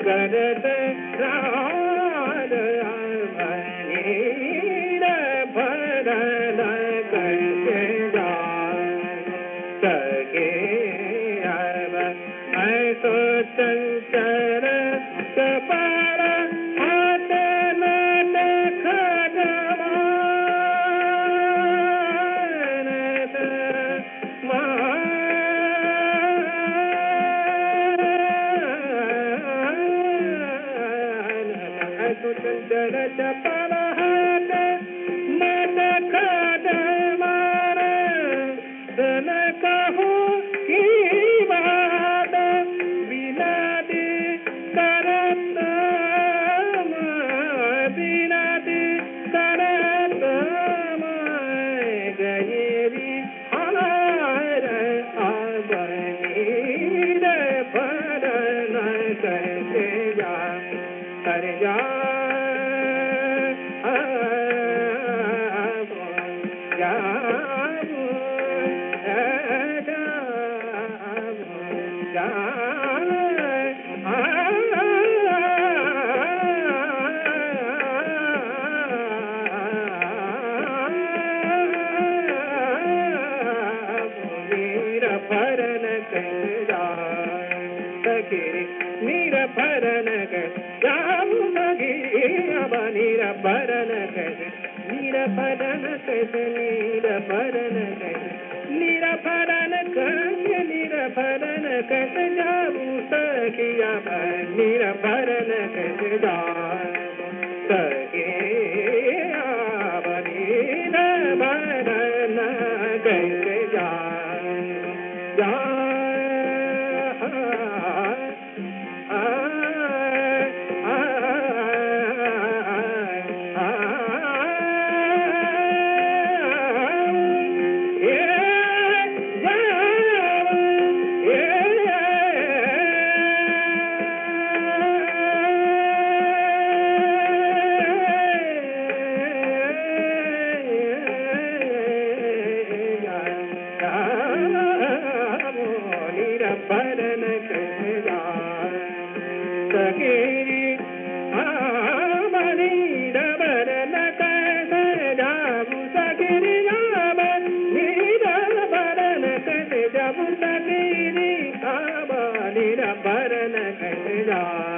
करत राज नीर भरन कैसे जान सके अब ऐसो चंचल कपाल हाथ न चंचल चपल हाथ मन खड मार धन कहो की बात विनादी करत विनादी करत गयरी हार अबनीर भरन कैसे जा कर जा भरन नीर भरन जाऊ मगिरी अब नीर भरन कैसे नीर भरन कैसे नीर भरन कैसे नीर भरन कैसे नीर भरन कैसे जाऊ सखिया नीर भरन कैसे जाऊ सखिया नीर भरन कैसे जाऊ भरन कैसे सकेरी नीर भरन कैसे जाऊ सकेरी नीर भरन कैसे जाऊ सकेरी नीर भरन कैसे जा